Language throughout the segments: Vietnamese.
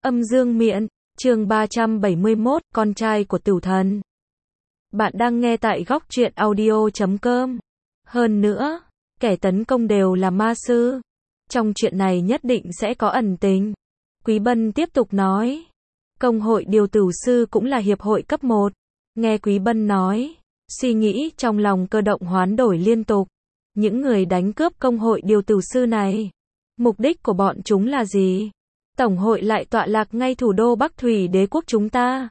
Âm dương miện, chương 371, con trai của tử thần. Bạn đang nghe tại góc truyện audio.com. Hơn nữa, kẻ tấn công đều là ma sư. Trong chuyện này nhất định sẽ có ẩn tình. Quý Bân tiếp tục nói. Công hội điều tử sư cũng là hiệp hội cấp 1. Nghe Quý Bân nói, suy nghĩ trong lòng Cơ Động hoán đổi liên tục. Những người đánh cướp công hội điều tử sư này, mục đích của bọn chúng là gì? Tổng hội lại tọa lạc ngay thủ đô Bắc Thủy đế quốc chúng ta.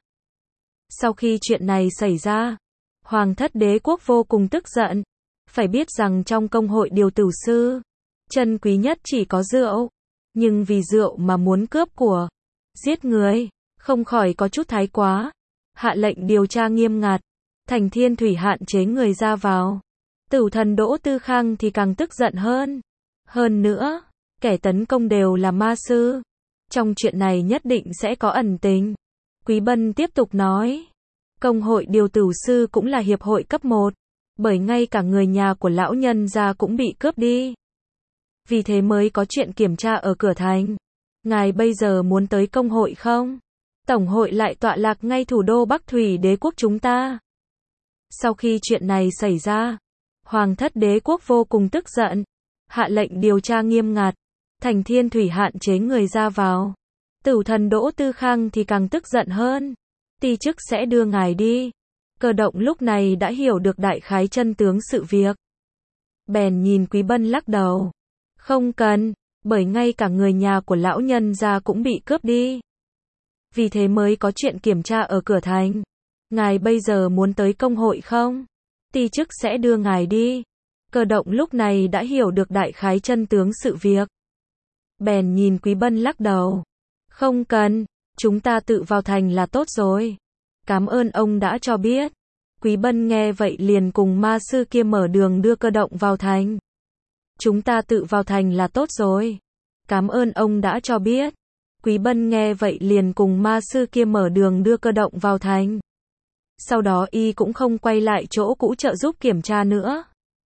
Sau khi chuyện này xảy ra, Hoàng thất đế quốc vô cùng tức giận. Phải biết rằng trong công hội điều tử sư, chân quý nhất chỉ có rượu. Nhưng vì rượu mà muốn cướp của, giết người, không khỏi có chút thái quá. Hạ lệnh điều tra nghiêm ngặt, Thành Thiên Thủy hạn chế người ra vào. Tử thần Đỗ Tư Khang thì càng tức giận hơn. Hơn nữa, kẻ tấn công đều là ma sư. Trong chuyện này nhất định sẽ có ẩn tình. Quý Bân tiếp tục nói. Công hội điều tử sư cũng là hiệp hội cấp 1. Bởi ngay cả người nhà của lão nhân gia cũng bị cướp đi. Vì thế mới có chuyện kiểm tra ở cửa thành. Ngài bây giờ muốn tới công hội không? Tổng hội lại tọa lạc ngay thủ đô Bắc Thủy đế quốc chúng ta. Sau khi chuyện này xảy ra, Hoàng thất đế quốc vô cùng tức giận. Hạ lệnh điều tra nghiêm ngặt. Thành Thiên Thủy hạn chế người ra vào. Tử thần Đỗ Tư Khang thì càng tức giận hơn. Ti chức sẽ đưa ngài đi. Cơ Động lúc này đã hiểu được đại khái chân tướng sự việc. Bèn nhìn Quý Bân lắc đầu. Không cần, bởi ngay cả người nhà của lão nhân gia cũng bị cướp đi. Vì thế mới có chuyện kiểm tra ở cửa thành. Ngài bây giờ muốn tới công hội không? Ti chức sẽ đưa ngài đi. Cơ Động lúc này đã hiểu được đại khái chân tướng sự việc. Bèn nhìn Quý Bân lắc đầu. Không cần, chúng ta tự vào thành là tốt rồi. Cảm ơn ông đã cho biết. Quý Bân nghe vậy liền cùng ma sư kia mở đường đưa Cơ Động vào thành. Chúng ta tự vào thành là tốt rồi. Cảm ơn ông đã cho biết. Quý Bân nghe vậy liền cùng ma sư kia mở đường đưa Cơ Động vào thành. Sau đó y cũng không quay lại chỗ cũ trợ giúp kiểm tra nữa,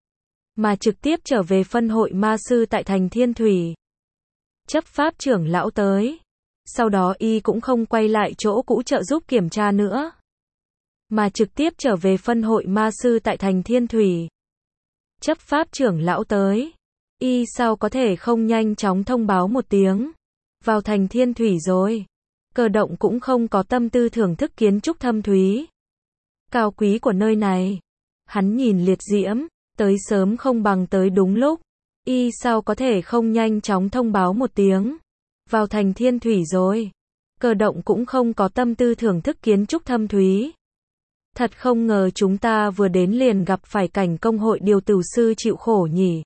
mà trực tiếp trở về phân hội ma sư tại thành Thiên Thủy. Chấp pháp trưởng lão tới. Sau đó y cũng không quay lại chỗ cũ trợ giúp kiểm tra nữa, mà trực tiếp trở về phân hội ma sư tại thành Thiên Thủy. Chấp pháp trưởng lão tới. Y sao có thể không nhanh chóng thông báo một tiếng. Vào thành Thiên Thủy rồi. Cơ Động cũng không có tâm tư thưởng thức kiến trúc thâm thúy, cao quý của nơi này. Hắn nhìn liệt diễm, tới sớm không bằng tới đúng lúc. Y sao có thể không nhanh chóng thông báo một tiếng. Vào thành Thiên Thủy rồi. Cơ Động cũng không có tâm tư thưởng thức kiến trúc thâm thúy. Thật không ngờ chúng ta vừa đến liền gặp phải cảnh công hội điều tử sư chịu khổ nhỉ.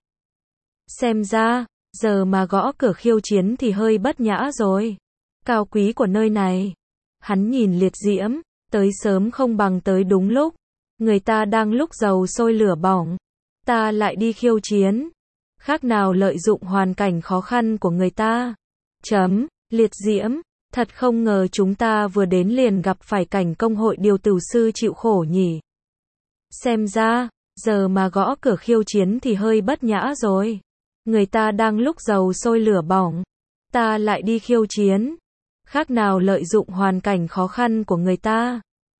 Xem ra, giờ mà gõ cửa khiêu chiến thì hơi bất nhã rồi. Cao quý của nơi này. Hắn nhìn liệt diễm, tới sớm không bằng tới đúng lúc. Người ta đang lúc dầu sôi lửa bỏng, ta lại đi khiêu chiến. Khác nào lợi dụng hoàn cảnh khó khăn của người ta. Liệt diễm, thật không ngờ chúng ta vừa đến liền gặp phải cảnh công hội điều tử sư chịu khổ nhỉ. Xem ra, giờ mà gõ cửa khiêu chiến thì hơi bất nhã rồi. Người ta đang lúc dầu sôi lửa bỏng, ta lại đi khiêu chiến. Khác nào lợi dụng hoàn cảnh khó khăn của người ta.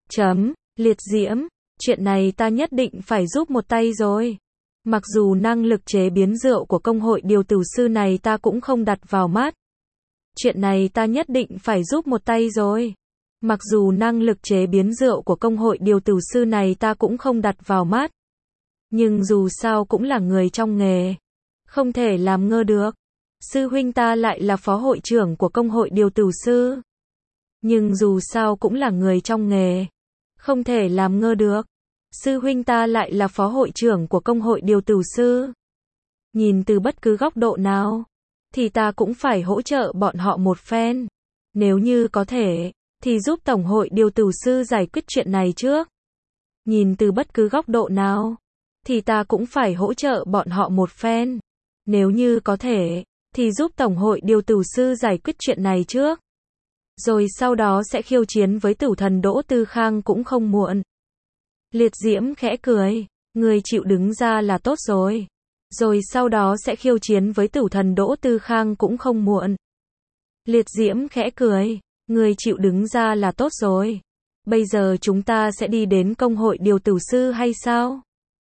Liệt diễm, chuyện này ta nhất định phải giúp một tay rồi. Mặc dù năng lực chế biến rượu của công hội điều tử sư này ta cũng không đặt vào mắt. Chuyện này ta nhất định phải giúp một tay rồi. Mặc dù năng lực chế biến rượu của công hội điều tử sư này ta cũng không đặt vào mắt. Nhưng dù sao cũng là người trong nghề. Không thể làm ngơ được. Sư huynh ta lại là phó hội trưởng của công hội điều tử sư. Nhưng dù sao cũng là người trong nghề. Không thể làm ngơ được. Sư huynh ta lại là phó hội trưởng của công hội điều tử sư. Nhìn từ bất cứ góc độ nào, thì ta cũng phải hỗ trợ bọn họ một phen. Nếu như có thể, thì giúp tổng hội điều tử sư giải quyết chuyện này trước. Nhìn từ bất cứ góc độ nào, thì ta cũng phải hỗ trợ bọn họ một phen. Nếu như có thể, thì giúp tổng hội điều tử sư giải quyết chuyện này trước. Rồi sau đó sẽ khiêu chiến với tử thần Đỗ Tư Khang cũng không muộn. Liệt diễm khẽ cười. Người chịu đứng ra là tốt rồi. Rồi sau đó sẽ khiêu chiến với tử thần Đỗ Tư Khang cũng không muộn. Liệt diễm khẽ cười. Ngươi chịu đứng ra là tốt rồi. Bây giờ chúng ta sẽ đi đến công hội điều tử sư hay sao?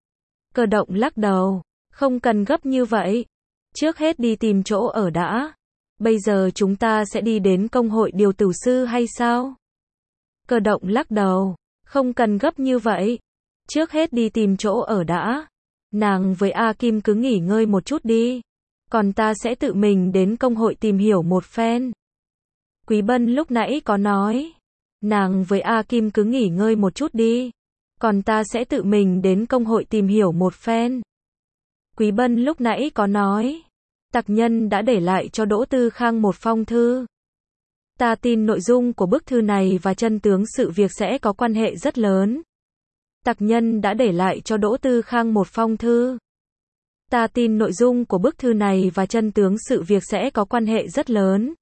Cơ động lắc đầu. Không cần gấp như vậy. Trước hết đi tìm chỗ ở đã. Bây giờ chúng ta sẽ đi đến công hội điều tử sư hay sao? Cơ động lắc đầu. Không cần gấp như vậy. Trước hết đi tìm chỗ ở đã. Nàng với A Kim cứ nghỉ ngơi một chút đi. Còn ta sẽ tự mình đến công hội tìm hiểu một phen. Quý Bân lúc nãy có nói. Nàng với A Kim cứ nghỉ ngơi một chút đi. Còn ta sẽ tự mình đến công hội tìm hiểu một phen. Quý Bân lúc nãy có nói. Tặc nhân đã để lại cho Đỗ Tư Khang một phong thư. Ta tin nội dung của bức thư này và chân tướng sự việc sẽ có quan hệ rất lớn. Tặc nhân đã để lại cho Đỗ Tư Khang một phong thư. Ta tin nội dung của bức thư này và chân tướng sự việc sẽ có quan hệ rất lớn.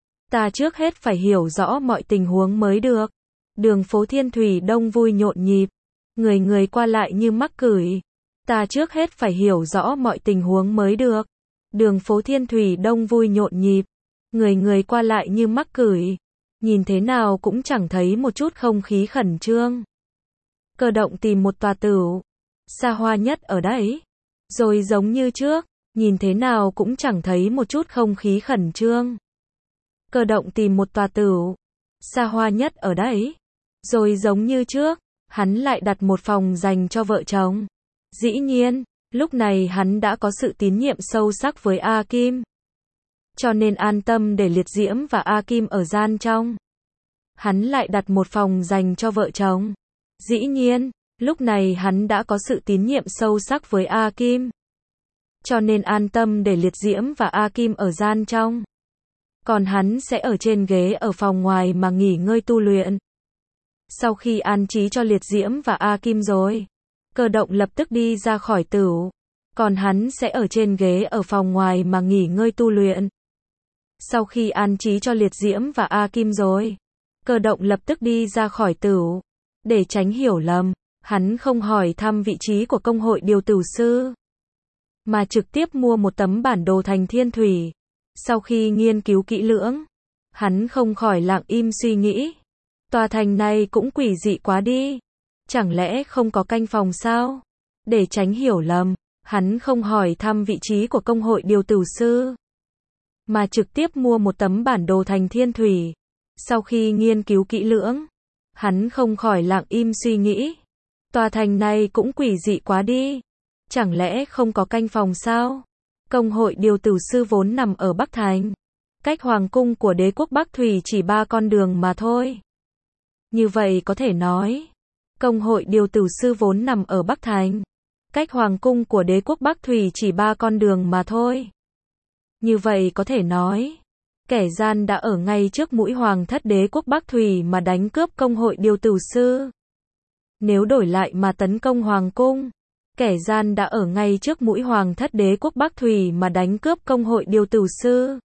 Ta trước hết phải hiểu rõ mọi tình huống mới được. Đường phố Thiên Thủy đông vui nhộn nhịp. Người người qua lại như mắc cửi. Ta trước hết phải hiểu rõ mọi tình huống mới được. Đường phố Thiên Thủy đông vui nhộn nhịp. Người người qua lại như mắc cửi. Nhìn thế nào cũng chẳng thấy một chút không khí khẩn trương. Cơ động tìm một tòa tửu. Xa hoa nhất ở đấy. Rồi giống như trước. Nhìn thế nào cũng chẳng thấy một chút không khí khẩn trương. Cơ động tìm một tòa tửu. Xa hoa nhất ở đấy. Rồi giống như trước. Hắn lại đặt một phòng dành cho vợ chồng. Dĩ nhiên, lúc này hắn đã có sự tín nhiệm sâu sắc với A Kim. Cho nên an tâm để Liệt Diễm và A Kim ở gian trong. Hắn lại đặt một phòng dành cho vợ chồng. Dĩ nhiên, lúc này hắn đã có sự tín nhiệm sâu sắc với A Kim. Cho nên an tâm để Liệt Diễm và A Kim ở gian trong. Còn hắn sẽ ở trên ghế ở phòng ngoài mà nghỉ ngơi tu luyện. Sau khi an trí cho Liệt Diễm và A Kim rồi, Cơ động lập tức đi ra khỏi tửu. Còn hắn sẽ ở trên ghế ở phòng ngoài mà nghỉ ngơi tu luyện. Sau khi an trí cho Liệt Diễm và A Kim rồi, Cơ động lập tức đi ra khỏi tửu. Để tránh hiểu lầm, hắn không hỏi thăm vị trí của công hội điều tử sư, mà trực tiếp mua một tấm bản đồ thành Thiên Thủy. Sau khi nghiên cứu kỹ lưỡng, hắn không khỏi lặng im suy nghĩ. Tòa thành này cũng quỷ dị quá đi. Chẳng lẽ không có canh phòng sao? Để tránh hiểu lầm, hắn không hỏi thăm vị trí của công hội điều tử sư, mà trực tiếp mua một tấm bản đồ thành Thiên Thủy. Sau khi nghiên cứu kỹ lưỡng, hắn không khỏi lặng im suy nghĩ. Tòa thành này cũng quỷ dị quá đi. Chẳng lẽ không có canh phòng sao? Công hội điều tử sư vốn nằm ở Bắc Thành. Cách hoàng cung của đế quốc Bắc Thủy chỉ 3 con đường mà thôi. Như vậy có thể nói, công hội điều tử sư vốn nằm ở Bắc Thành. Cách hoàng cung của đế quốc Bắc Thủy chỉ 3 con đường mà thôi. Như vậy có thể nói, kẻ gian đã ở ngay trước mũi hoàng thất đế quốc Bắc Thủy mà đánh cướp công hội điều tử sư. Nếu đổi lại mà tấn công hoàng cung, kẻ gian đã ở ngay trước mũi hoàng thất đế quốc Bắc Thủy mà đánh cướp công hội điều tử sư.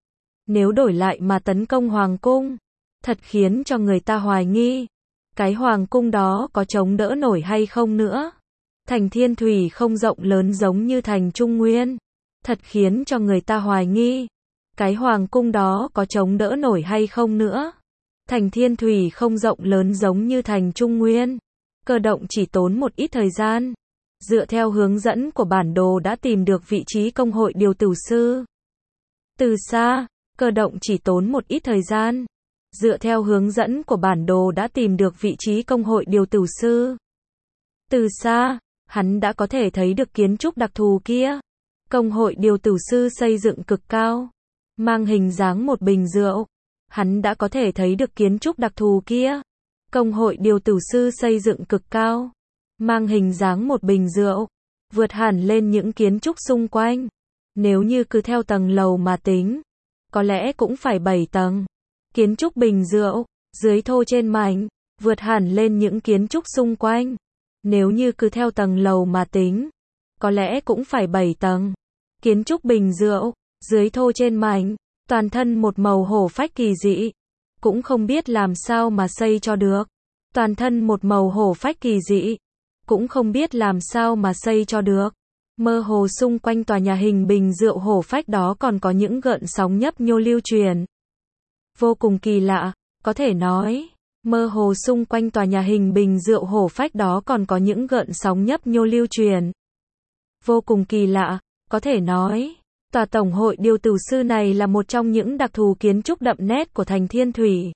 Nếu đổi lại mà tấn công hoàng cung, thật khiến cho người ta hoài nghi, cái hoàng cung đó có chống đỡ nổi hay không nữa. Thành Thiên Thủy không rộng lớn giống như thành Trung Nguyên, thật khiến cho người ta hoài nghi, cái hoàng cung đó có chống đỡ nổi hay không nữa. Thành Thiên Thủy không rộng lớn giống như thành Trung Nguyên. Cơ động chỉ tốn một ít thời gian, dựa theo hướng dẫn của bản đồ đã tìm được vị trí công hội điều tử sư. Từ xa, Cơ động chỉ tốn một ít thời gian, dựa theo hướng dẫn của bản đồ đã tìm được vị trí công hội điều tử sư. Từ xa, hắn đã có thể thấy được kiến trúc đặc thù kia. Công hội điều tử sư xây dựng cực cao, mang hình dáng một bình rượu. Hắn đã có thể thấy được kiến trúc đặc thù kia. Công hội điều tử sư xây dựng cực cao, mang hình dáng một bình rượu, vượt hẳn lên những kiến trúc xung quanh. Nếu như cứ theo tầng lầu mà tính, có lẽ cũng phải 7 tầng. Kiến trúc bình rượu, dưới thô trên mảnh, vượt hẳn lên những kiến trúc xung quanh. Nếu như cứ theo tầng lầu mà tính, có lẽ cũng phải 7 tầng. Kiến trúc bình rượu, dưới thô trên mảnh, toàn thân một màu hổ phách kỳ dị. Cũng không biết làm sao mà xây cho được. Toàn thân một màu hổ phách kỳ dị. Cũng không biết làm sao mà xây cho được. Mơ hồ xung quanh tòa nhà hình bình rượu hổ phách đó còn có những gợn sóng nhấp nhô lưu truyền. Vô cùng kỳ lạ, Có thể nói, mơ hồ xung quanh tòa nhà hình bình rượu hổ phách đó còn có những gợn sóng nhấp nhô lưu truyền. Vô cùng kỳ lạ, có thể nói, tòa tổng hội điều tử sư này là một trong những đặc thù kiến trúc đậm nét của thành Thiên Thủy.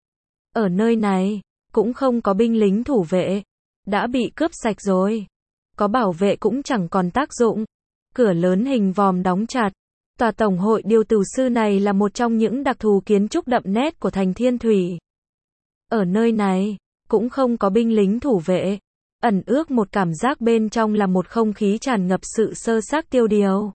Ở nơi này, cũng không có binh lính thủ vệ, đã bị cướp sạch rồi. Có bảo vệ cũng chẳng còn tác dụng. Cửa lớn hình vòm đóng chặt. Tòa tổng hội điều tử sư này là một trong những đặc thù kiến trúc đậm nét của thành Thiên Thủy. Ở nơi này, cũng không có binh lính thủ vệ. Ẩn ước một cảm giác bên trong là một không khí tràn ngập sự sơ xác tiêu điều.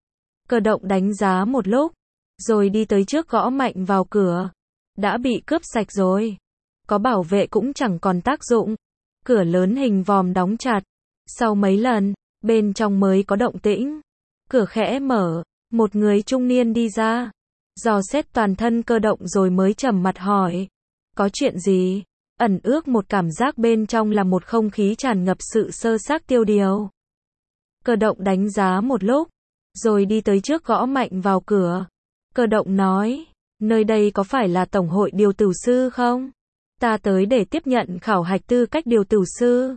Cơ động đánh giá một lúc, rồi đi tới trước gõ mạnh vào cửa. Đã bị cướp sạch rồi. Có bảo vệ cũng chẳng còn tác dụng. Cửa lớn hình vòm đóng chặt. Sau mấy lần, bên trong mới có động tĩnh. Cửa khẽ mở, một người trung niên đi ra. Dò xét toàn thân cơ động rồi mới trầm mặt hỏi. Có chuyện gì? Ẩn ước một cảm giác bên trong là một không khí tràn ngập sự sơ xác tiêu điều. Cơ động đánh giá một lúc, rồi đi tới trước gõ mạnh vào cửa. Cơ động nói, nơi đây có phải là tổng hội điều tử sư không? Ta tới để tiếp nhận khảo hạch tư cách điều tử sư.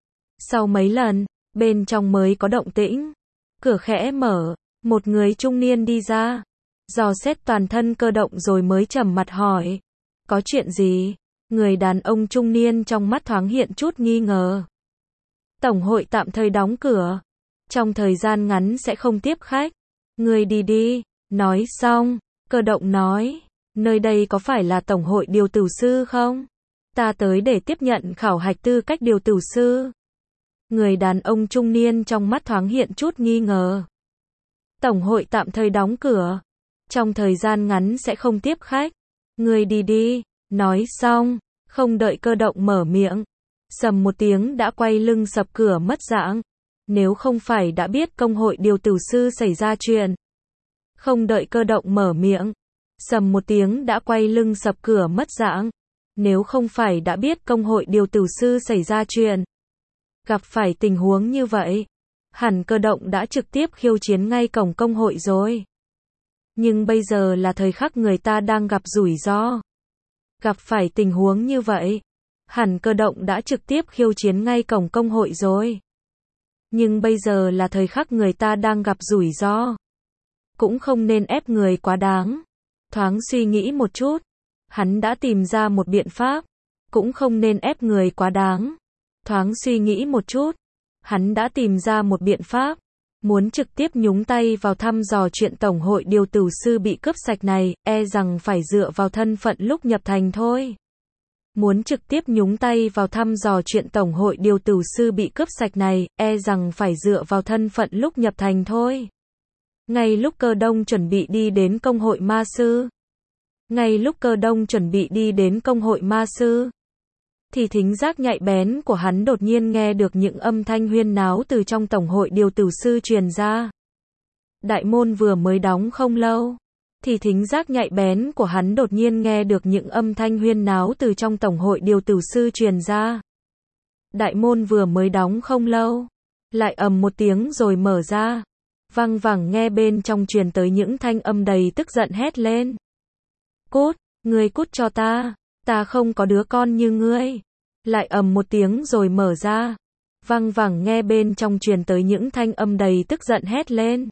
Sau mấy lần, bên trong mới có động tĩnh. Cửa khẽ mở, một người trung niên đi ra. Dò xét toàn thân cơ động rồi mới trầm mặt hỏi. Có chuyện gì? Người đàn ông trung niên trong mắt thoáng hiện chút nghi ngờ. Tổng hội tạm thời đóng cửa. Trong thời gian ngắn sẽ không tiếp khách. Người đi đi. Nói xong, cơ động nói. Nơi đây có phải là tổng hội điều tử sư không? Ta tới để tiếp nhận khảo hạch tư cách điều tử sư. Người đàn ông trung niên trong mắt thoáng hiện chút nghi ngờ. Tổng hội tạm thời đóng cửa. Trong thời gian ngắn sẽ không tiếp khách. Người đi đi. Nói xong, không đợi cơ động mở miệng. Sầm một tiếng đã quay lưng sập cửa mất dạng. Nếu không phải đã biết công hội điều tử sư xảy ra chuyện. Không đợi cơ động mở miệng. Sầm một tiếng đã quay lưng sập cửa mất dạng. Nếu không phải đã biết công hội điều tử sư xảy ra chuyện. Gặp phải tình huống như vậy, hẳn cơ động đã trực tiếp khiêu chiến ngay cổng công hội rồi. Nhưng bây giờ là thời khắc người ta đang gặp rủi ro. Gặp phải tình huống như vậy, hẳn cơ động đã trực tiếp khiêu chiến ngay cổng công hội rồi. Nhưng bây giờ là thời khắc người ta đang gặp rủi ro. Cũng không nên ép người quá đáng. Thoáng suy nghĩ một chút, hắn đã tìm ra một biện pháp. Cũng không nên ép người quá đáng. Thoáng suy nghĩ một chút, hắn đã tìm ra một biện pháp. Muốn trực tiếp nhúng tay vào thăm dò chuyện tổng hội điều tử sư bị cướp sạch này, e rằng phải dựa vào thân phận lúc nhập thành thôi. Muốn trực tiếp nhúng tay vào thăm dò chuyện tổng hội điều tử sư bị cướp sạch này, e rằng phải dựa vào thân phận lúc nhập thành thôi. Ngay lúc Cơ Đông chuẩn bị đi đến công hội ma sư. Ngay lúc Cơ Đông chuẩn bị đi đến công hội ma sư. Thì thính giác nhạy bén của hắn đột nhiên nghe được những âm thanh huyên náo từ trong tổng hội điều tử sư truyền ra. Đại môn vừa mới đóng không lâu. Thì thính giác nhạy bén của hắn đột nhiên nghe được những âm thanh huyên náo từ trong tổng hội điều tử sư truyền ra. Đại môn vừa mới đóng không lâu. Lại ầm một tiếng rồi mở ra. Văng vẳng nghe bên trong truyền tới những thanh âm đầy tức giận hét lên. Cút, ngươi cút cho ta. Ta không có đứa con như ngươi. Lại ầm một tiếng rồi mở ra. Văng vẳng nghe bên trong truyền tới những thanh âm đầy tức giận hét lên.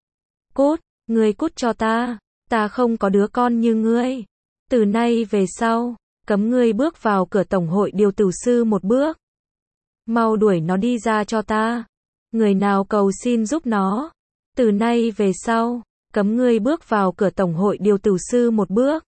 Cút, ngươi cút cho ta. Ta không có đứa con như ngươi. Từ nay về sau, cấm ngươi bước vào cửa tổng hội điều tử sư một bước. Mau đuổi nó đi ra cho ta. Người nào cầu xin giúp nó. Từ nay về sau, cấm ngươi bước vào cửa tổng hội điều tử sư một bước.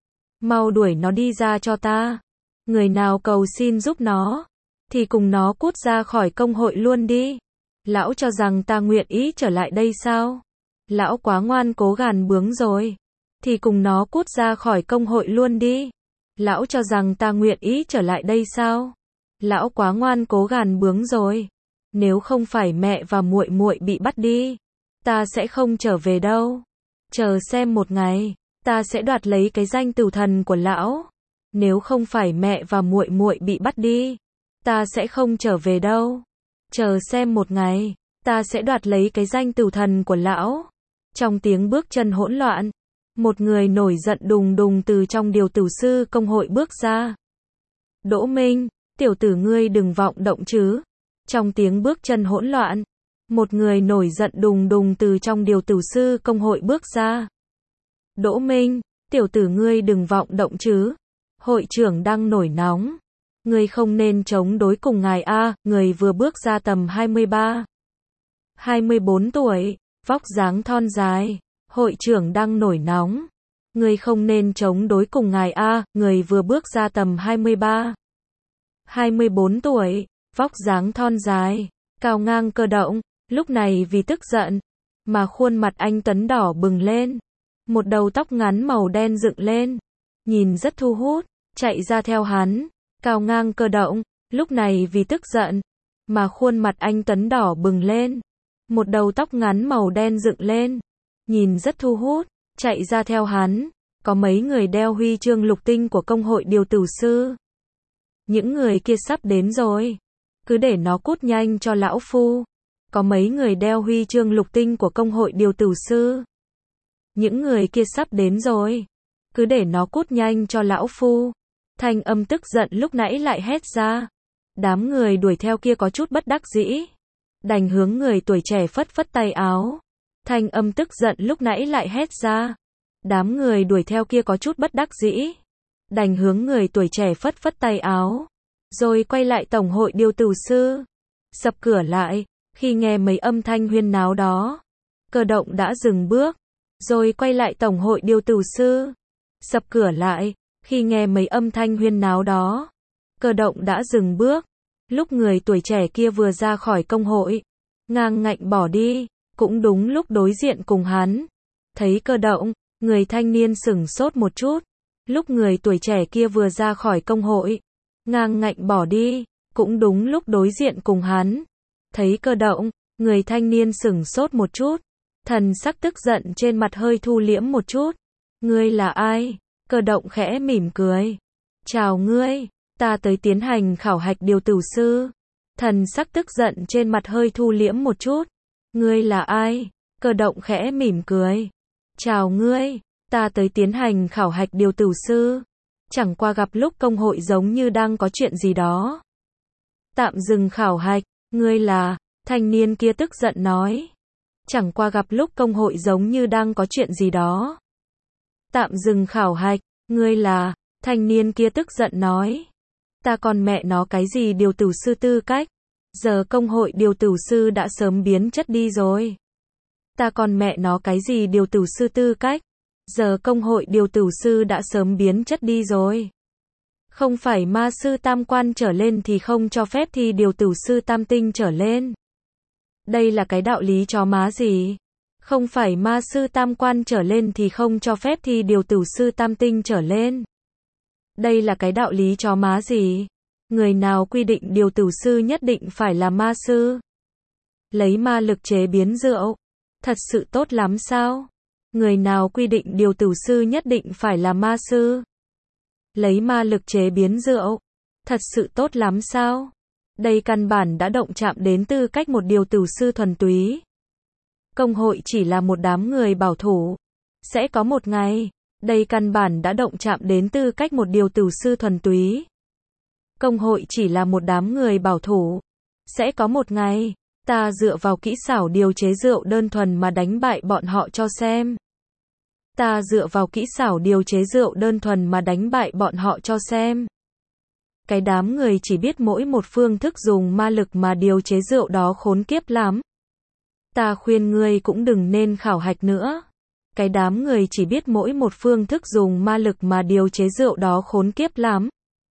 Mau đuổi nó đi ra cho ta. Người nào cầu xin giúp nó, thì cùng nó cút ra khỏi công hội luôn đi. Lão cho rằng ta nguyện ý trở lại đây sao? Lão quá ngoan cố gàn bướng rồi. Thì cùng nó cút ra khỏi công hội luôn đi. Lão cho rằng ta nguyện ý trở lại đây sao? Lão quá ngoan cố gàn bướng rồi. Nếu không phải mẹ và muội muội bị bắt đi, ta sẽ không trở về đâu. Chờ xem một ngày, ta sẽ đoạt lấy cái danh tử thần của lão. Nếu không phải mẹ và muội muội bị bắt đi, ta sẽ không trở về đâu. Chờ xem một ngày, ta sẽ đoạt lấy cái danh tử thần của lão. Trong tiếng bước chân hỗn loạn, Một người nổi giận đùng đùng từ trong điều tử sư công hội bước ra. Đỗ Minh, tiểu tử ngươi đừng vọng động chứ. Trong tiếng bước chân hỗn loạn, một người nổi giận đùng đùng từ trong điều tử sư công hội bước ra. Đỗ Minh, tiểu tử ngươi đừng vọng động chứ. Hội trưởng đang nổi nóng. Ngươi không nên chống đối cùng ngài a. Người vừa bước ra tầm 23, 24 tuổi, vóc dáng thon dài. Hội trưởng đang nổi nóng. Ngươi không nên chống đối cùng ngài a. Người vừa bước ra tầm 23, 24 tuổi, vóc dáng thon dài, cao ngang cơ động. Lúc này vì tức giận mà khuôn mặt anh Tấn đỏ bừng lên. Một đầu tóc ngắn màu đen dựng lên, nhìn rất thu hút, chạy ra theo hắn. Cao ngang cơ động, lúc này vì tức giận mà khuôn mặt anh Tấn đỏ bừng lên. Một đầu tóc ngắn màu đen dựng lên, nhìn rất thu hút, chạy ra theo hắn. Có mấy người đeo huy chương lục tinh của công hội điều tử sư. Những người kia sắp đến rồi, cứ để nó cút nhanh cho lão phu. Có mấy người đeo huy chương lục tinh của công hội điều tử sư. Những người kia sắp đến rồi, cứ để nó cút nhanh cho lão phu. Thanh âm tức giận lúc nãy lại hét ra. Đám người đuổi theo kia có chút bất đắc dĩ, đành hướng người tuổi trẻ phất phất tay áo. Thanh âm tức giận lúc nãy lại hét ra. Đám người đuổi theo kia có chút bất đắc dĩ, đành hướng người tuổi trẻ phất phất tay áo. Rồi quay lại tổng hội điều tử sư. Sập cửa lại, khi nghe mấy âm thanh huyên náo đó, cơ động đã dừng bước. Rồi quay lại tổng hội điều tử sư. Sập cửa lại, khi nghe mấy âm thanh huyên náo đó, cơ động đã dừng bước. Lúc người tuổi trẻ kia vừa ra khỏi công hội, ngang ngạnh bỏ đi, cũng đúng lúc đối diện cùng hắn. Thấy cơ động, người thanh niên sửng sốt một chút. Lúc người tuổi trẻ kia vừa ra khỏi công hội, ngang ngạnh bỏ đi, cũng đúng lúc đối diện cùng hắn. Thấy cơ động, người thanh niên sửng sốt một chút. Thần sắc tức giận trên mặt hơi thu liễm một chút. Ngươi là ai? Cơ động khẽ mỉm cười. Chào ngươi, ta tới tiến hành khảo hạch điều tử sư. Thần sắc tức giận trên mặt hơi thu liễm một chút. Ngươi là ai? Cơ động khẽ mỉm cười. Chào ngươi, ta tới tiến hành khảo hạch điều tử sư. Chẳng qua gặp lúc công hội giống như đang có chuyện gì đó. Tạm dừng khảo hạch, ngươi là, thanh niên kia tức giận nói. Chẳng qua gặp lúc công hội giống như đang có chuyện gì đó. Tạm dừng khảo hạch, ngươi là, thanh niên kia tức giận nói. Ta còn mẹ nó cái gì điều tử sư tư cách. Giờ công hội điều tử sư đã sớm biến chất đi rồi. Ta còn mẹ nó cái gì điều tử sư tư cách. Giờ công hội điều tử sư đã sớm biến chất đi rồi. Không phải ma sư tam quan trở lên thì không cho phép thi điều tử sư tam tinh trở lên. Đây là cái đạo lý chó má gì? Không phải ma sư tam quan trở lên thì không cho phép thi điều tử sư tam tinh trở lên. Đây là cái đạo lý chó má gì? Người nào quy định điều tử sư nhất định phải là ma sư? Lấy ma lực chế biến rượu, thật sự tốt lắm sao? Người nào quy định điều tử sư nhất định phải là ma sư? Lấy ma lực chế biến rượu, thật sự tốt lắm sao? Đây căn bản đã động chạm đến tư cách một điều tử sư thuần túy. Công hội chỉ là một đám người bảo thủ. Sẽ có một ngày, đây căn bản đã động chạm đến tư cách một điều tử sư thuần túy. Công hội chỉ là một đám người bảo thủ. Sẽ có một ngày, ta dựa vào kỹ xảo điều chế rượu đơn thuần mà đánh bại bọn họ cho xem. Ta dựa vào kỹ xảo điều chế rượu đơn thuần mà đánh bại bọn họ cho xem. Cái đám người chỉ biết mỗi một phương thức dùng ma lực mà điều chế rượu đó khốn kiếp lắm. Ta khuyên ngươi cũng đừng nên khảo hạch nữa. Cái đám người chỉ biết mỗi một phương thức dùng ma lực mà điều chế rượu đó khốn kiếp lắm.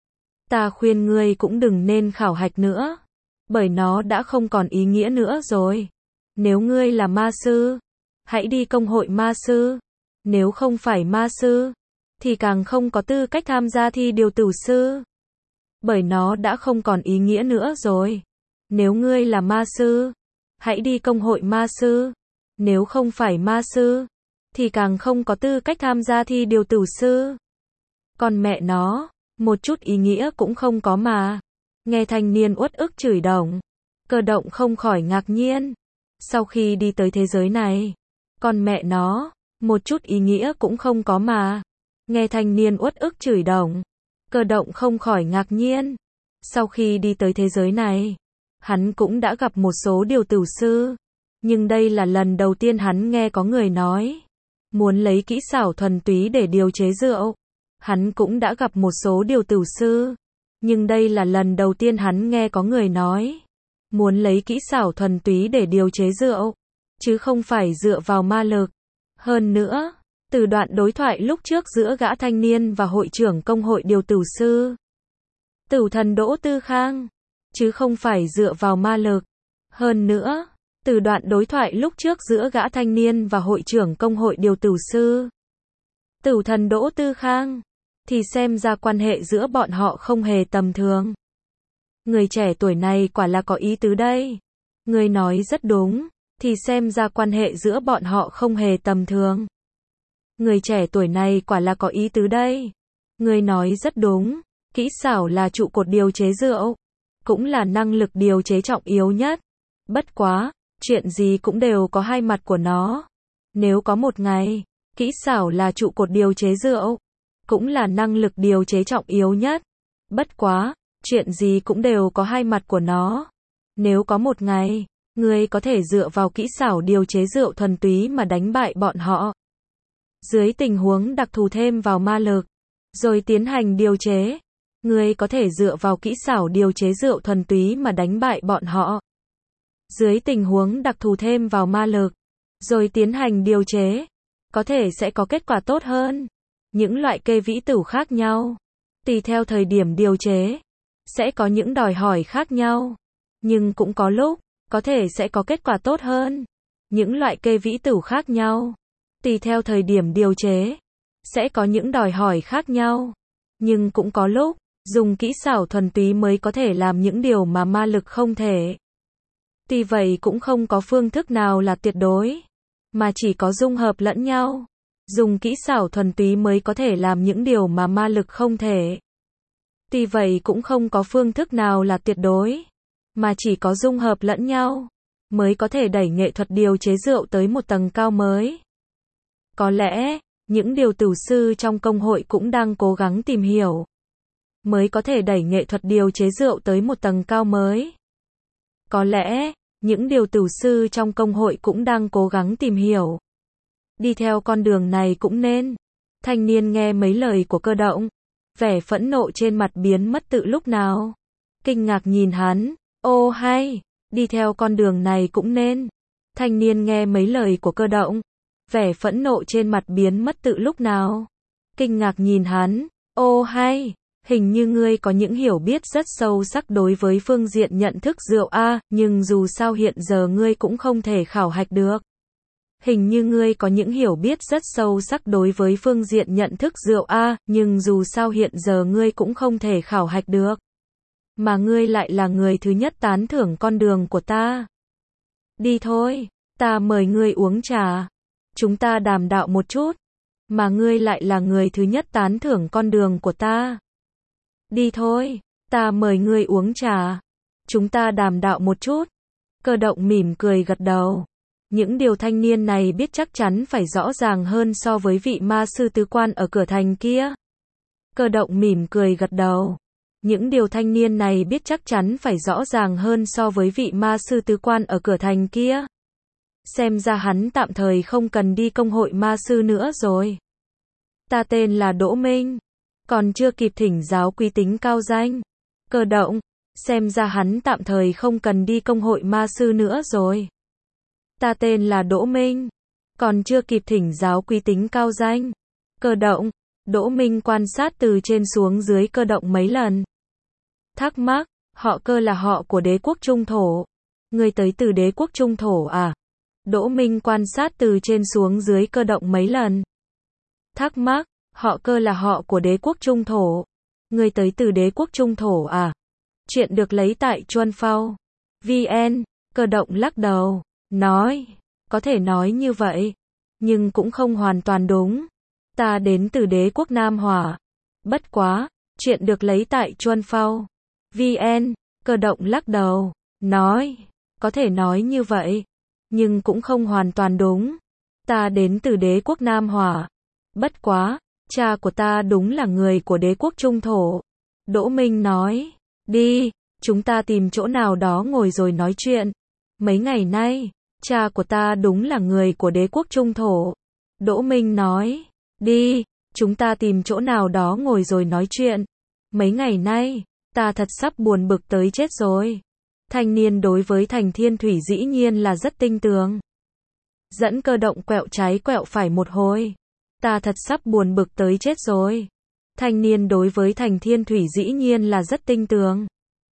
Ta khuyên ngươi cũng đừng nên khảo hạch nữa. Bởi nó đã không còn ý nghĩa nữa rồi. Nếu ngươi là ma sư, hãy đi công hội ma sư. Nếu không phải ma sư, thì càng không có tư cách tham gia thi điều tử sư. Bởi nó đã không còn ý nghĩa nữa rồi. Nếu ngươi là ma sư, hãy đi công hội ma sư. Nếu không phải ma sư, thì càng không có tư cách tham gia thi điều tử sư. Còn mẹ nó, một chút ý nghĩa cũng không có mà. Nghe thanh niên uất ức chửi đồng, cơ động không khỏi ngạc nhiên. Sau khi đi tới thế giới này, còn mẹ nó, Một chút ý nghĩa cũng không có mà. Nghe thanh niên uất ức chửi đồng, Cơ Động không khỏi ngạc nhiên. Sau khi đi tới thế giới này, hắn cũng đã gặp một số điều tử sư, nhưng đây là lần đầu tiên hắn nghe có người nói muốn lấy kỹ xảo thuần túy để điều chế rượu. Hắn cũng đã gặp một số điều tử sư, nhưng đây là lần đầu tiên hắn nghe có người nói muốn lấy kỹ xảo thuần túy để điều chế rượu, chứ không phải dựa vào ma lực. Hơn nữa, từ đoạn đối thoại lúc trước giữa gã thanh niên và hội trưởng công hội điều tử sư, Tửu Thần Đỗ Tư Khang, chứ không phải dựa vào ma lực. Hơn nữa, từ đoạn đối thoại lúc trước giữa gã thanh niên và hội trưởng công hội điều tử sư, Tửu Thần Đỗ Tư Khang, thì xem ra quan hệ giữa bọn họ không hề tầm thường. Người trẻ tuổi này quả là có ý tứ đây. Người nói rất đúng, thì xem ra quan hệ giữa bọn họ không hề tầm thường. Người trẻ tuổi này quả là có ý tứ đây. Người nói rất đúng, kỹ xảo là trụ cột điều chế rượu, cũng là năng lực điều chế trọng yếu nhất. Bất quá, chuyện gì cũng đều có hai mặt của nó. Nếu có một ngày, kỹ xảo là trụ cột điều chế rượu, cũng là năng lực điều chế trọng yếu nhất. Bất quá, chuyện gì cũng đều có hai mặt của nó. Nếu có một ngày, người có thể dựa vào kỹ xảo điều chế rượu thuần túy mà đánh bại bọn họ. Dưới tình huống đặc thù thêm vào ma lực, rồi tiến hành điều chế, người có thể dựa vào kỹ xảo điều chế rượu thuần túy mà đánh bại bọn họ. Dưới tình huống đặc thù thêm vào ma lực, rồi tiến hành điều chế, có thể sẽ có kết quả tốt hơn. Những loại cây vĩ tửu khác nhau, tùy theo thời điểm điều chế, sẽ có những đòi hỏi khác nhau, nhưng cũng có lúc, có thể sẽ có kết quả tốt hơn. Những loại cây vĩ tửu khác nhau, tùy theo thời điểm điều chế, sẽ có những đòi hỏi khác nhau, nhưng cũng có lúc, dùng kỹ xảo thuần túy mới có thể làm những điều mà ma lực không thể. Tuy vậy cũng không có phương thức nào là tuyệt đối, mà chỉ có dung hợp lẫn nhau. Dùng kỹ xảo thuần túy mới có thể làm những điều mà ma lực không thể. Tuy vậy cũng không có phương thức nào là tuyệt đối, mà chỉ có dung hợp lẫn nhau, mới có thể đẩy nghệ thuật điều chế rượu tới một tầng cao mới. Có lẽ, những điều tử sư trong công hội cũng đang cố gắng tìm hiểu, mới có thể đẩy nghệ thuật điều chế rượu tới một tầng cao mới. Có lẽ, những điều tử sư trong công hội cũng đang cố gắng tìm hiểu. Đi theo con đường này cũng nên. Thanh niên nghe mấy lời của Cơ Động, vẻ phẫn nộ trên mặt biến mất tự lúc nào. Kinh ngạc nhìn hắn, ô hay, đi theo con đường này cũng nên. Thanh niên nghe mấy lời của Cơ Động, vẻ phẫn nộ trên mặt biến mất tự lúc nào. Kinh ngạc nhìn hắn, ô hay, hình như ngươi có những hiểu biết rất sâu sắc đối với phương diện nhận thức rượu a, nhưng dù sao hiện giờ ngươi cũng không thể khảo hạch được. Hình như ngươi có những hiểu biết rất sâu sắc đối với phương diện nhận thức rượu a, nhưng dù sao hiện giờ ngươi cũng không thể khảo hạch được. Mà ngươi lại là người thứ nhất tán thưởng con đường của ta. Đi thôi, ta mời ngươi uống trà. Chúng ta đàm đạo một chút. Mà ngươi lại là người thứ nhất tán thưởng con đường của ta. Đi thôi, ta mời ngươi uống trà. Chúng ta đàm đạo một chút. Cơ Động mỉm cười gật đầu. Những điều thanh niên này biết chắc chắn phải rõ ràng hơn so với vị ma sư tứ quan ở cửa thành kia. Cơ Động mỉm cười gật đầu. Những điều thanh niên này biết chắc chắn phải rõ ràng hơn so với vị ma sư tứ quan ở cửa thành kia. Xem ra hắn tạm thời không cần đi công hội ma sư nữa rồi. Ta tên là Đỗ Minh, còn chưa kịp thỉnh giáo quý tính cao danh. Cơ Động, xem ra hắn tạm thời không cần đi công hội ma sư nữa rồi. Ta tên là Đỗ Minh, còn chưa kịp thỉnh giáo quý tính cao danh. Cơ Động, Đỗ Minh quan sát từ trên xuống dưới Cơ Động mấy lần. Thắc mắc, họ Cơ là họ của đế quốc Trung Thổ. Ngươi tới từ đế quốc Trung Thổ à? Đỗ Minh quan sát từ trên xuống dưới Cơ Động mấy lần. Thắc mắc, họ Cơ là họ của đế quốc Trung Thổ. Ngươi tới từ đế quốc Trung Thổ à? Chuyện được lấy tại Chuan Phao. VN, Cơ Động lắc đầu, nói, có thể nói như vậy, nhưng cũng không hoàn toàn đúng. Ta đến từ đế quốc Nam Hỏa. Bất quá, chuyện được lấy tại Chuan Phao. VN, Cơ Động lắc đầu, nói, có thể nói như vậy, nhưng cũng không hoàn toàn đúng. Ta đến từ đế quốc Nam Hỏa. Bất quá, cha của ta đúng là người của đế quốc Trung Thổ. Đỗ Minh nói, đi, chúng ta tìm chỗ nào đó ngồi rồi nói chuyện. Mấy ngày nay, cha của ta đúng là người của đế quốc Trung Thổ. Đỗ Minh nói, đi, chúng ta tìm chỗ nào đó ngồi rồi nói chuyện. Mấy ngày nay, ta thật sắp buồn bực tới chết rồi. Thanh niên đối với Thành Thiên Thủy dĩ nhiên là rất tinh tường. Dẫn Cơ Động quẹo trái quẹo phải một hồi. Ta thật sắp buồn bực tới chết rồi. Thanh niên đối với Thành Thiên Thủy dĩ nhiên là rất tinh tường.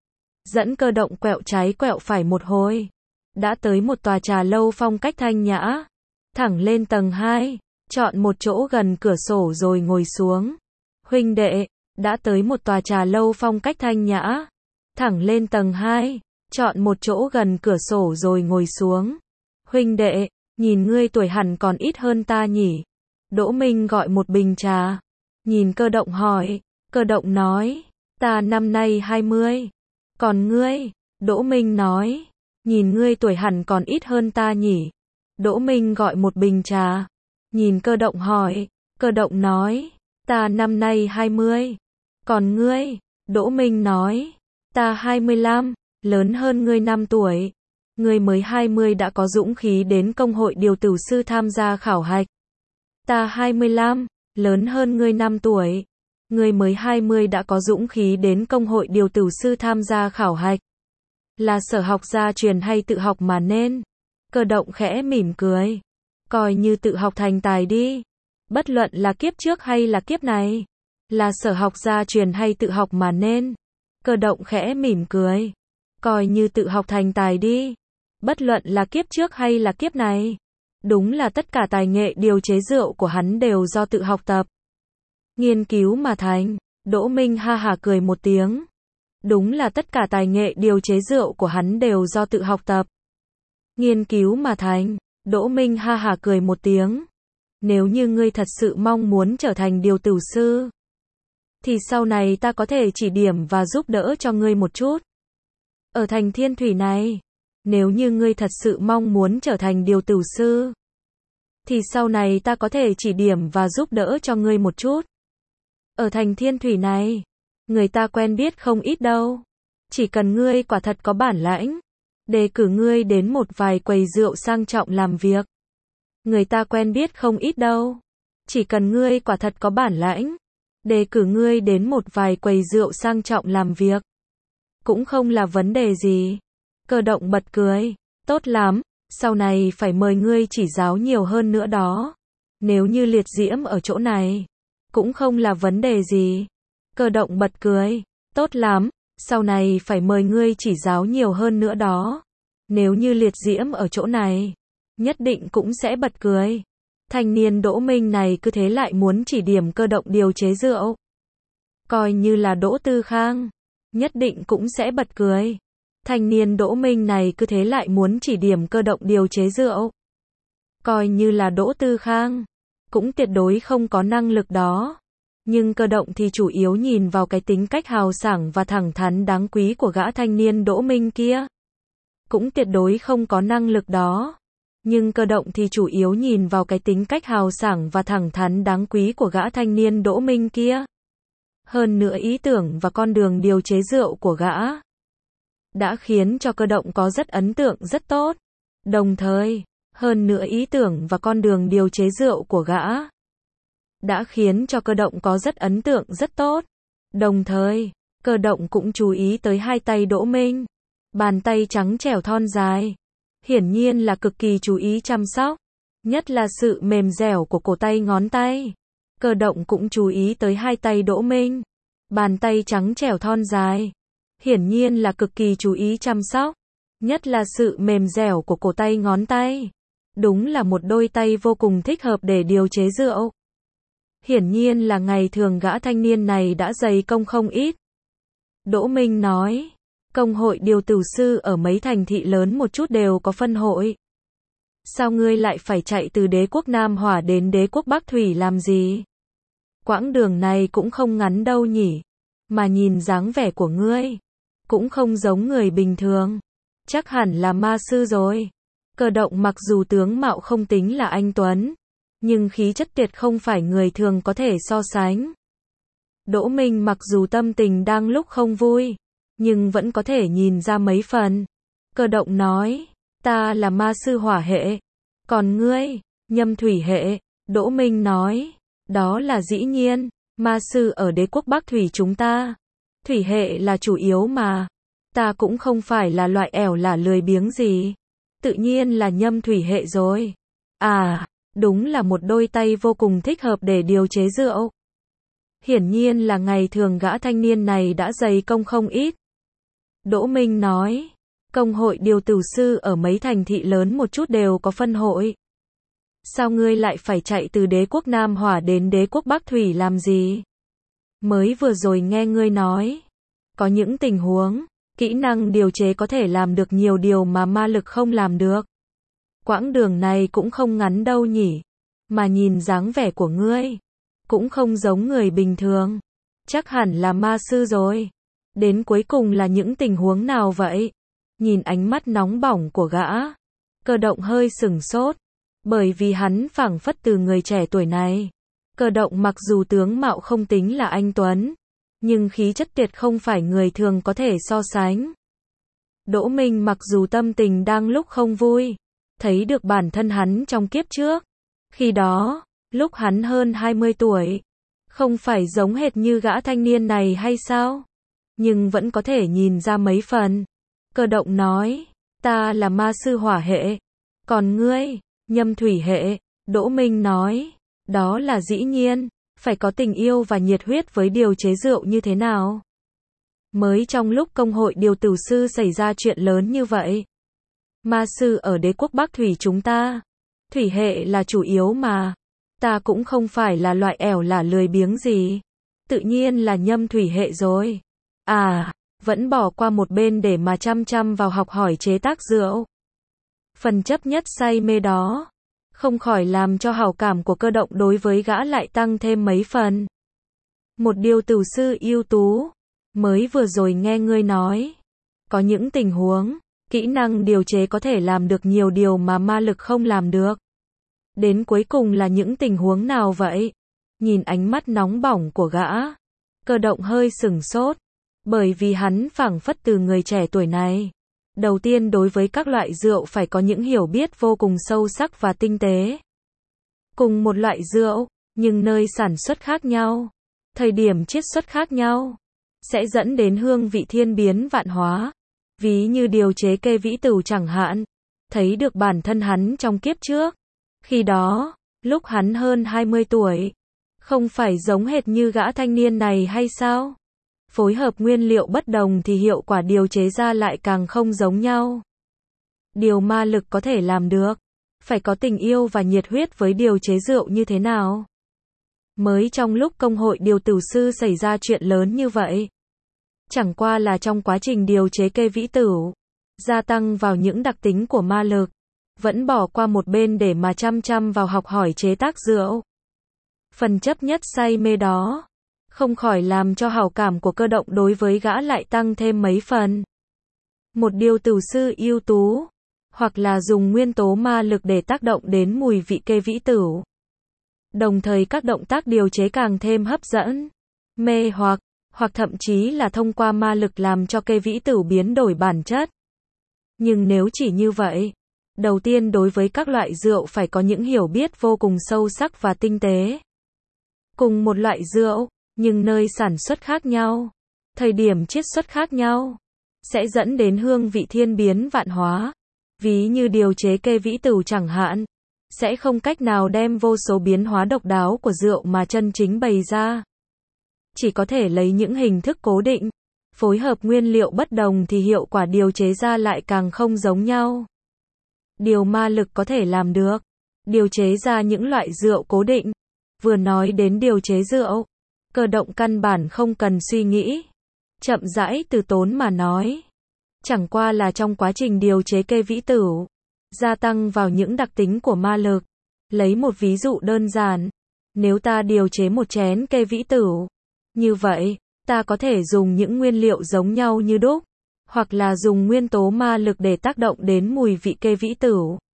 Dẫn Cơ Động quẹo trái quẹo phải một hồi. Đã tới một tòa trà lâu phong cách thanh nhã. Thẳng lên tầng 2, chọn một chỗ gần cửa sổ rồi ngồi xuống. Huynh đệ, đã tới một tòa trà lâu phong cách thanh nhã. Thẳng lên tầng 2, chọn một chỗ gần cửa sổ rồi ngồi xuống. Huynh đệ, nhìn ngươi tuổi hẳn còn ít hơn ta nhỉ? Đỗ Minh gọi một bình trà. Nhìn Cơ Động hỏi. Cơ Động nói, ta năm nay 20. Còn ngươi? Đỗ Minh nói, nhìn ngươi tuổi hẳn còn ít hơn ta nhỉ? Đỗ Minh gọi một bình trà. Nhìn Cơ Động hỏi. Cơ Động nói, ta năm nay 20. Còn ngươi? Đỗ Minh nói, ta 25, lớn hơn ngươi 5 tuổi. Ngươi mới 20 đã có dũng khí đến công hội điều tử sư tham gia khảo hạch. Ta 25, lớn hơn ngươi 5 tuổi. Ngươi mới 20 đã có dũng khí đến công hội điều tử sư tham gia khảo hạch. Là sở học gia truyền hay tự học mà nên? Cơ Động khẽ mỉm cười. Coi như tự học thành tài đi. Bất luận là kiếp trước hay là kiếp này. Là sở học gia truyền hay tự học mà nên? Cơ Động khẽ mỉm cười. Coi như tự học thành tài đi. Bất luận là kiếp trước hay là kiếp này. Đúng là tất cả tài nghệ điều chế rượu của hắn đều do tự học tập. Nghiên cứu mà thành. Đỗ Minh ha hả cười một tiếng. Đúng là tất cả tài nghệ điều chế rượu của hắn đều do tự học tập. Nghiên cứu mà thành. Đỗ Minh ha hả cười một tiếng. Nếu như ngươi thật sự mong muốn trở thành điều tử sư, thì sau này ta có thể chỉ điểm và giúp đỡ cho ngươi một chút. Ở thành Thiên Thủy này, nếu như ngươi thật sự mong muốn trở thành điều tử sư, thì sau này ta có thể chỉ điểm và giúp đỡ cho ngươi một chút. Ở thành Thiên Thủy này, người ta quen biết không ít đâu. Chỉ cần ngươi quả thật có bản lãnh, đề cử ngươi đến một vài quầy rượu sang trọng làm việc. Người ta quen biết không ít đâu. Chỉ cần ngươi quả thật có bản lãnh, đề cử ngươi đến một vài quầy rượu sang trọng làm việc. Cũng không là vấn đề gì. Cơ Động bật cười. Tốt lắm, sau này phải mời ngươi chỉ giáo nhiều hơn nữa đó. Nếu như liệt diễm ở chỗ này, cũng không là vấn đề gì. Cơ Động bật cười. Tốt lắm, sau này phải mời ngươi chỉ giáo nhiều hơn nữa đó. Nếu như liệt diễm ở chỗ này, nhất định cũng sẽ bật cười. Thanh niên Đỗ Minh này cứ thế lại muốn chỉ điểm Cơ Động điều chế rượu. Coi như là Đỗ Tư Khang, nhất định cũng sẽ bật cười. Thanh niên Đỗ Minh này cứ thế lại muốn chỉ điểm Cơ Động điều chế rượu. Coi như là Đỗ Tư Khang, cũng tuyệt đối không có năng lực đó. Nhưng Cơ Động thì chủ yếu nhìn vào cái tính cách hào sảng và thẳng thắn đáng quý của gã thanh niên Đỗ Minh kia. Cũng tuyệt đối không có năng lực đó. Nhưng Cơ Động thì chủ yếu nhìn vào cái tính cách hào sảng và thẳng thắn đáng quý của gã thanh niên Đỗ Minh kia. Hơn nữa ý tưởng và con đường điều chế rượu của gã đã khiến cho Cơ Động có rất ấn tượng rất tốt. Đồng thời, hơn nữa ý tưởng và con đường điều chế rượu của gã đã khiến cho Cơ Động có rất ấn tượng rất tốt. Đồng thời, Cơ Động cũng chú ý tới hai tay Đỗ Minh. Bàn tay trắng trẻo thon dài. Hiển nhiên là cực kỳ chú ý chăm sóc. Nhất là sự mềm dẻo của cổ tay ngón tay. Cơ Động cũng chú ý tới hai tay Đỗ Minh. Bàn tay trắng trẻo thon dài. Hiển nhiên là cực kỳ chú ý chăm sóc. Nhất là sự mềm dẻo của cổ tay ngón tay. Đúng là một đôi tay vô cùng thích hợp để điều chế rượu. Hiển nhiên là ngày thường gã thanh niên này đã dày công không ít. Đỗ Minh nói, công hội điều tử sư ở mấy thành thị lớn một chút đều có phân hội. Sao ngươi lại phải chạy từ đế quốc Nam Hỏa đến đế quốc Bắc Thủy làm gì? Quãng đường này cũng không ngắn đâu nhỉ. Mà nhìn dáng vẻ của ngươi, cũng không giống người bình thường. Chắc hẳn là ma sư rồi. Cơ động mặc dù tướng mạo không tính là anh tuấn, nhưng khí chất tuyệt không phải người thường có thể so sánh. Đỗ Minh mặc dù tâm tình đang lúc không vui, nhưng vẫn có thể nhìn ra mấy phần. Cơ động nói, ta là ma sư hỏa hệ, còn ngươi, nhâm thủy hệ. Đỗ Minh nói, đó là dĩ nhiên, ma sư ở đế quốc Bắc Thủy chúng ta, thủy hệ là chủ yếu mà, ta cũng không phải là loại ẻo lả lười biếng gì, tự nhiên là nhâm thủy hệ rồi. À, đúng là một đôi tay vô cùng thích hợp để điều chế rượu. Hiển nhiên là ngày thường gã thanh niên này đã dày công không ít. Đỗ Minh nói, công hội điều tử sư ở mấy thành thị lớn một chút đều có phân hội. Sao ngươi lại phải chạy từ đế quốc Nam Hỏa đến đế quốc Bắc Thủy làm gì? Mới vừa rồi nghe ngươi nói, có những tình huống, kỹ năng điều chế có thể làm được nhiều điều mà ma lực không làm được. Quãng đường này cũng không ngắn đâu nhỉ, mà nhìn dáng vẻ của ngươi, cũng không giống người bình thường, chắc hẳn là ma sư rồi. Đến cuối cùng là những tình huống nào vậy? Nhìn ánh mắt nóng bỏng của gã, Cơ động hơi sửng sốt, bởi vì hắn phảng phất từ người trẻ tuổi này. Cơ động mặc dù tướng mạo không tính là anh tuấn, nhưng khí chất tuyệt không phải người thường có thể so sánh. Đỗ Minh mặc dù tâm tình đang lúc không vui, thấy được bản thân hắn trong kiếp trước. Khi đó, lúc hắn hơn 20 tuổi, không phải giống hệt như gã thanh niên này hay sao? Nhưng vẫn có thể nhìn ra mấy phần. Cơ động nói, ta là ma sư hỏa hệ, còn ngươi, nhâm thủy hệ. Đỗ Minh nói, đó là dĩ nhiên, phải có tình yêu và nhiệt huyết với điều chế rượu như thế nào. Mới trong lúc công hội điều tử sư xảy ra chuyện lớn như vậy. Ma sư ở đế quốc Bắc Thủy chúng ta, thủy hệ là chủ yếu mà, ta cũng không phải là loại ẻo lả lười biếng gì, tự nhiên là nhâm thủy hệ rồi. À, vẫn bỏ qua một bên để mà chăm chăm vào học hỏi chế tác rượu. Phần chấp nhất say mê đó, không khỏi làm cho hảo cảm của Cơ động đối với gã lại tăng thêm mấy phần. Một điều tử sư ưu tú, mới vừa rồi nghe ngươi nói, có những tình huống, kỹ năng điều chế có thể làm được nhiều điều mà ma lực không làm được. Đến cuối cùng là những tình huống nào vậy? Nhìn ánh mắt nóng bỏng của gã, Cơ động hơi sửng sốt, bởi vì hắn phảng phất từ người trẻ tuổi này. Đầu tiên đối với các loại rượu phải có những hiểu biết vô cùng sâu sắc và tinh tế. Cùng một loại rượu, nhưng nơi sản xuất khác nhau, thời điểm chiết xuất khác nhau, sẽ dẫn đến hương vị thiên biến vạn hóa. Ví như điều chế kê vĩ tửu chẳng hạn, thấy được bản thân hắn trong kiếp trước. Khi đó, lúc hắn hơn 20 tuổi, không phải giống hệt như gã thanh niên này hay sao? Phối hợp nguyên liệu bất đồng thì hiệu quả điều chế ra lại càng không giống nhau. Điều ma lực có thể làm được, phải có tình yêu và nhiệt huyết với điều chế rượu như thế nào. Mới trong lúc công hội điều tử sư xảy ra chuyện lớn như vậy. Chẳng qua là trong quá trình điều chế kê vĩ tửu, gia tăng vào những đặc tính của ma lực, vẫn bỏ qua một bên để mà chăm chăm vào học hỏi chế tác rượu. Phần chấp nhất say mê đó, không khỏi làm cho hảo cảm của Cơ động đối với gã lại tăng thêm mấy phần. Một điều tử sư ưu tú, hoặc là dùng nguyên tố ma lực để tác động đến mùi vị kê vĩ tửu. Đồng thời các động tác điều chế càng thêm hấp dẫn, mê hoặc thậm chí là thông qua ma lực làm cho kê vĩ tửu biến đổi bản chất. Nhưng nếu chỉ như vậy, đầu tiên đối với các loại rượu phải có những hiểu biết vô cùng sâu sắc và tinh tế. Cùng một loại rượu, nhưng nơi sản xuất khác nhau, thời điểm chiết xuất khác nhau, sẽ dẫn đến hương vị thiên biến vạn hóa. Ví như điều chế kê vĩ tửu chẳng hạn, sẽ không cách nào đem vô số biến hóa độc đáo của rượu mà chân chính bày ra. Chỉ có thể lấy những hình thức cố định, phối hợp nguyên liệu bất đồng thì hiệu quả điều chế ra lại càng không giống nhau. Điều ma lực có thể làm được, điều chế ra những loại rượu cố định. Vừa nói đến điều chế rượu, Cơ động căn bản không cần suy nghĩ, chậm rãi từ tốn mà nói. Chẳng qua là trong quá trình điều chế kê vĩ tửu, gia tăng vào những đặc tính của ma lực. Lấy một ví dụ đơn giản, nếu ta điều chế một chén kê vĩ tửu, như vậy, ta có thể dùng những nguyên liệu giống nhau như đúc, hoặc là dùng nguyên tố ma lực để tác động đến mùi vị kê vĩ tửu.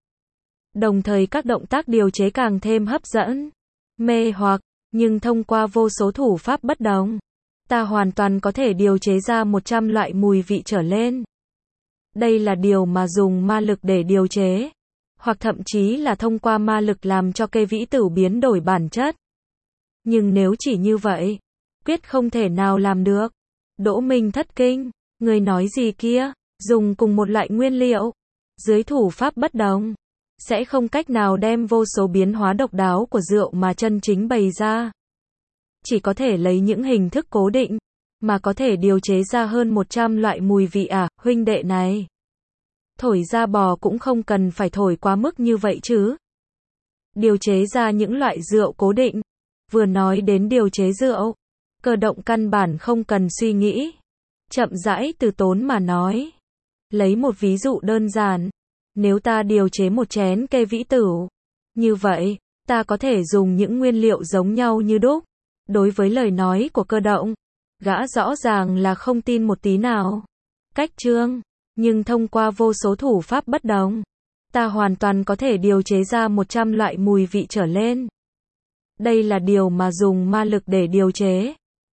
Đồng thời các động tác điều chế càng thêm hấp dẫn, mê hoặc, nhưng thông qua vô số thủ pháp bất đồng, ta hoàn toàn có thể điều chế ra 100 loại mùi vị trở lên. Đây là điều mà dùng ma lực để điều chế, hoặc thậm chí là thông qua ma lực làm cho cây vĩ tửu biến đổi bản chất. Nhưng nếu chỉ như vậy, quyết không thể nào làm được. Đỗ Minh thất kinh, người nói gì kia, dùng cùng một loại nguyên liệu, dưới thủ pháp bất đồng, sẽ không cách nào đem vô số biến hóa độc đáo của rượu mà chân chính bày ra. Chỉ có thể lấy những hình thức cố định, mà có thể điều chế ra hơn 100 loại mùi vị à, huynh đệ này. Thổi ra bò cũng không cần phải thổi quá mức như vậy chứ. Điều chế ra những loại rượu cố định. Vừa nói đến điều chế rượu, Cơ Động căn bản không cần suy nghĩ. Chậm rãi từ tốn mà nói. Lấy một ví dụ đơn giản. Nếu ta điều chế một chén cây vĩ tửu, như vậy, ta có thể dùng những nguyên liệu giống nhau như đúc. Đối với lời nói của Cơ Động, gã rõ ràng là không tin một tí nào. Cách chương, nhưng thông qua vô số thủ pháp bất đồng, ta hoàn toàn có thể điều chế ra 100 loại mùi vị trở lên. Đây là điều mà dùng ma lực để điều chế,